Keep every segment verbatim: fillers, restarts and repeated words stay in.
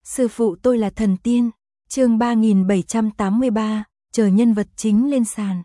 Sư phụ tôi là thần tiên. Chương ba nghìn bảy trăm tám mươi ba, chờ nhân vật chính lên sàn.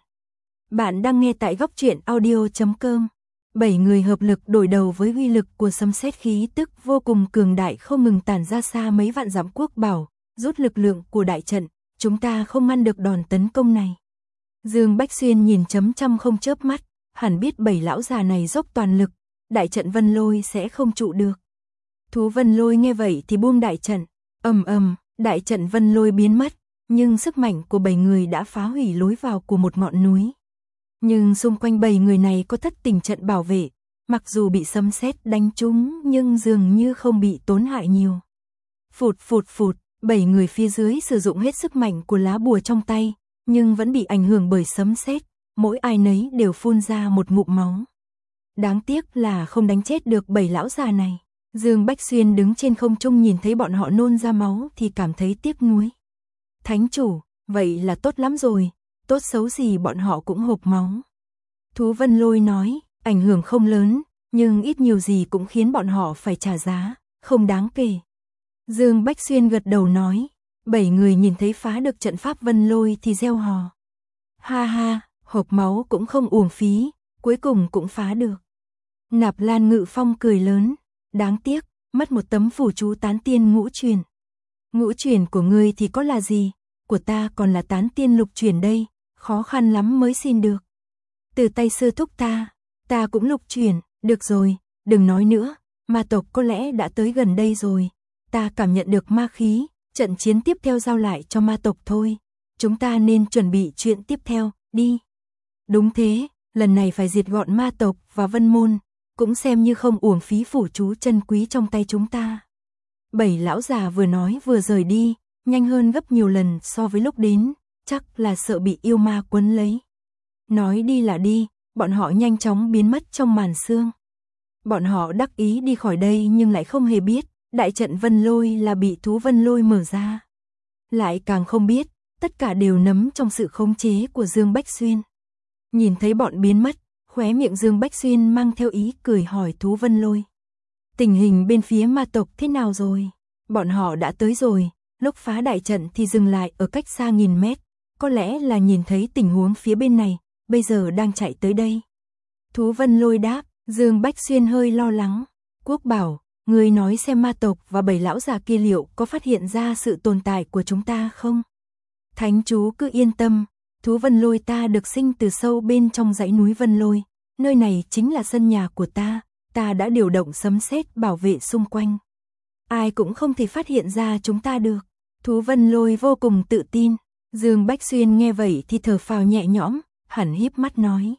Bạn đang nghe tại góc truyện audio chấm com. Bảy người hợp lực đối đầu với uy lực của sấm sét, khí tức vô cùng cường đại không ngừng tản ra xa mấy vạn dặm. Quốc bảo, rút lực lượng của đại trận, chúng ta không ngăn được đòn tấn công này. Dương Bách Xuyên nhìn chấm chăm không chớp mắt, hẳn biết bảy lão già này dốc toàn lực, đại trận Vân Lôi sẽ không trụ được. Thú Vân Lôi nghe vậy thì buông đại trận, ầm ầm, đại trận Vân Lôi biến mất, nhưng sức mạnh của bảy người đã phá hủy lối vào của một ngọn núi. Nhưng xung quanh bảy người này có thất tình trận bảo vệ, mặc dù bị sấm sét đánh trúng nhưng dường như không bị tổn hại nhiều. Phụt phụt phụt, bảy người phía dưới sử dụng hết sức mạnh của lá bùa trong tay, nhưng vẫn bị ảnh hưởng bởi sấm sét, mỗi ai nấy đều phun ra một ngụm máu. Đáng tiếc là không đánh chết được bảy lão già này. Dương Bách Xuyên đứng trên không trung nhìn thấy bọn họ nôn ra máu thì cảm thấy tiếc nuối. Thánh chủ, vậy là tốt lắm rồi, tốt xấu gì bọn họ cũng hộc máu. Thú Vân Lôi nói, ảnh hưởng không lớn, nhưng ít nhiều gì cũng khiến bọn họ phải trả giá, không đáng kể. Dương Bách Xuyên gật đầu nói, bảy người nhìn thấy phá được trận pháp Vân Lôi thì reo hò. Ha ha, hộc máu cũng không uổng phí, cuối cùng cũng phá được. Nạp Lan Ngự Phong cười lớn, đáng tiếc, mất một tấm phù chú tán tiên ngũ truyền. Ngũ truyền của ngươi thì có là gì, của ta còn là tán tiên lục truyền đây, khó khăn lắm mới xin được. Từ tay sư thúc ta, ta cũng lục truyền, được rồi, đừng nói nữa, ma tộc có lẽ đã tới gần đây rồi, ta cảm nhận được ma khí, trận chiến tiếp theo giao lại cho ma tộc thôi, chúng ta nên chuẩn bị chuyện tiếp theo, đi. Đúng thế, lần này phải diệt gọn ma tộc và Vân Môn, cũng xem như không uổng phí phủ chú chân quý trong tay chúng ta. Bảy lão già vừa nói vừa rời đi, nhanh hơn gấp nhiều lần so với lúc đến, chắc là sợ bị yêu ma quấn lấy. Nói đi là đi, bọn họ nhanh chóng biến mất trong màn sương. Bọn họ đắc ý đi khỏi đây nhưng lại không hề biết, đại trận Vân Lôi là bị thú Vân Lôi mở ra. Lại càng không biết, tất cả đều nắm trong sự khống chế của Dương Bách Xuyên. Nhìn thấy bọn biến mất, khóe miệng Dương Bách Xuyên mang theo ý cười hỏi thú Vân Lôi. Tình hình bên phía ma tộc thế nào rồi? Bọn họ đã tới rồi, lúc phá đại trận thì dừng lại ở cách xa nghìn mét, có lẽ là nhìn thấy tình huống phía bên này, bây giờ đang chạy tới đây. Thú Vân Lôi đáp, Dương Bách Xuyên hơi lo lắng. Quốc bảo, người nói xem ma tộc và bảy lão già kia liệu có phát hiện ra sự tồn tại của chúng ta không? Thánh chú cứ yên tâm, thú Vân Lôi ta được sinh từ sâu bên trong dãy núi Vân Lôi, nơi này chính là sân nhà của ta, ta đã điều động sấm sét bảo vệ xung quanh. Ai cũng không thể phát hiện ra chúng ta được. Thú Vân Lôi vô cùng tự tin. Dương Bách Xuyên nghe vậy thì thở phào nhẹ nhõm, hẳn híp mắt nói.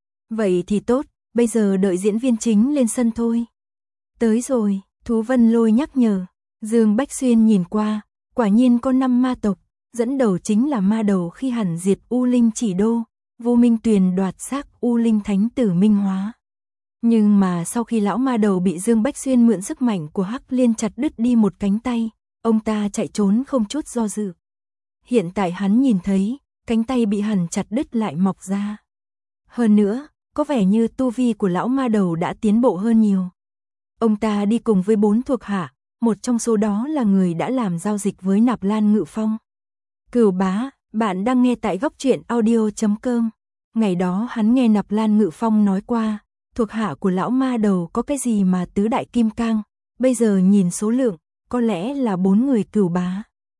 Vậy thì tốt, bây giờ đợi diễn viên chính lên sân thôi. Tới rồi, Thú Vân Lôi nhắc nhở. Dương Bách Xuyên nhìn qua, quả nhiên có năm ma tộc, dẫn đầu chính là ma đầu khi hẳn diệt U Linh Chỉ Đô, Vô Minh Tuyền đoạt xác U Linh Thánh Tử Minh Hóa. Nhưng mà sau khi lão ma đầu bị Dương Bách Xuyên mượn sức mạnh của Hắc Liên chặt đứt đi một cánh tay, ông ta chạy trốn không chút do dự. Hiện tại hắn nhìn thấy, cánh tay bị hẳn chặt đứt lại mọc ra. Hơn nữa, có vẻ như tu vi của lão ma đầu đã tiến bộ hơn nhiều. Ông ta đi cùng với bốn thuộc hạ, một trong số đó là người đã làm giao dịch với Nạp Lan Ngự Phong. Cửu bá, bạn đang nghe tại góc truyện audio chấm com. Ngày đó hắn nghe Nạp Lan Ngự Phong nói qua, thuộc hạ của lão ma đầu có cái gì mà tứ đại kim cang, bây giờ nhìn số lượng, có lẽ là bốn người cửu bá.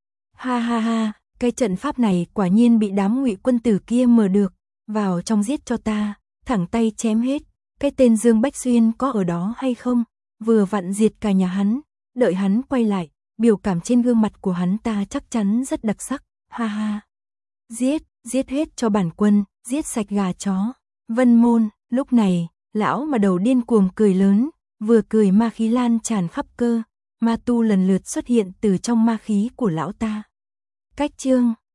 Ha ha ha, cái trận pháp này quả nhiên bị đám Ngụy quân tử kia mở được, vào trong giết cho ta, thẳng tay chém hết, cái tên Dương Bách Xuyên có ở đó hay không, vừa vặn diệt cả nhà hắn, đợi hắn quay lại, biểu cảm trên gương mặt của hắn ta chắc chắn rất đặc sắc, ha ha. Giết, giết hết cho bản quân, giết sạch gà chó. Vân Môn, lúc này, lão mà đầu điên cuồng cười lớn, vừa cười ma khí lan tràn khắp cơ, ma tu lần lượt xuất hiện từ trong ma khí của lão ta. Cách chương